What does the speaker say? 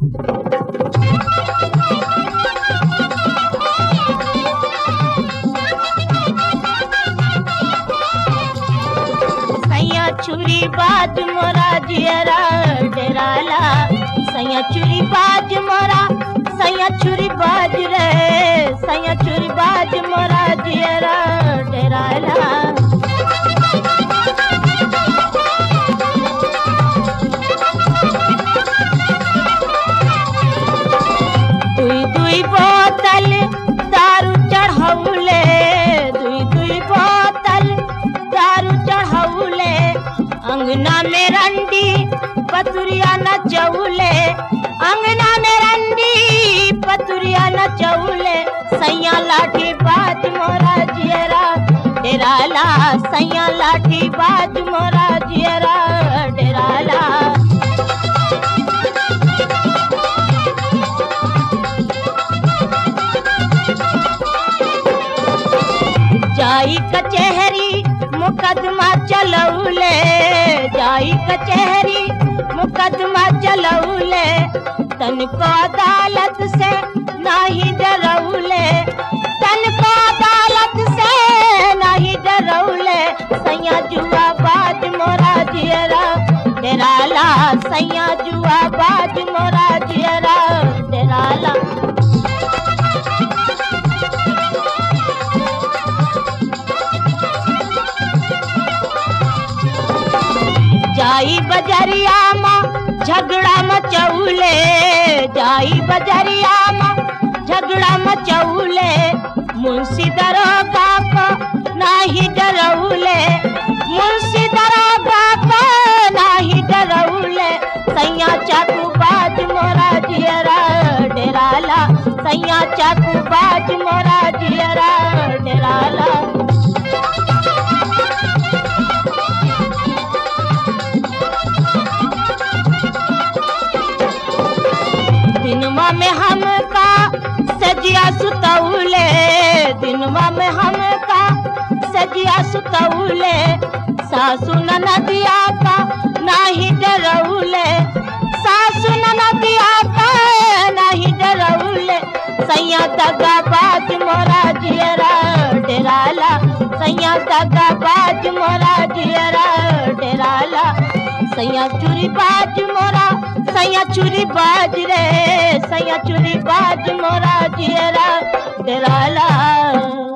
सैया छुरी बाज मोरा जियरा डेराला, सैया छुरी बाज मोरा, सैया छुरी बाज रे, सैया छुरी बाज मोरा जियरा डेराला। दुई दुई बोतल दारू चढ़ौले, दुई दुई बोतल दारू चढ़ौले, अंगना में रंडी पतुरिया नचौले, अंगना में रंडी पतुरिया नचौले। सैया लाठी बाज मोरा जियरा डेराला, सैया लाठी बाज मोरा जियरा डेराला। जाई कचहरी मुकदमा चलौले, जाई कचहरी मुकदमा चलौले, तनको अदालत से नाही डरौले, तनको अदालत से नाही डरौले। सैया जुआ बाज मोरा जियरा डेराला, सैया जुआ बाज मोरा जियरा डेराला। जाई बजरिया माँ झगड़ा मचौले, जाई बजरिया माँ झगड़ा मचौले, मुंशी दरोगा को नाही डरौले, मुंशी दरोगा को नाही डरौले। सैया चाकू बाज मोरा जियरा डेराला, सैया चाकू बाज मोरा जियरा डेराला। दिनवा में हमका सजिया सुतौले, दिनवा में हमका सजिया सुतौले, सासु ननदिया का नाही डरौले, सासु ननदिया का नाही डरौले। सैया दगा बाज मोरा जियरा डेराला, सैया दगा बाज मोरा जियरा डेराला। सैया चुरी बाज मोरा, सैया चुरी बाज रे, सैया चुरी बाज मोरा जियरा डेराला।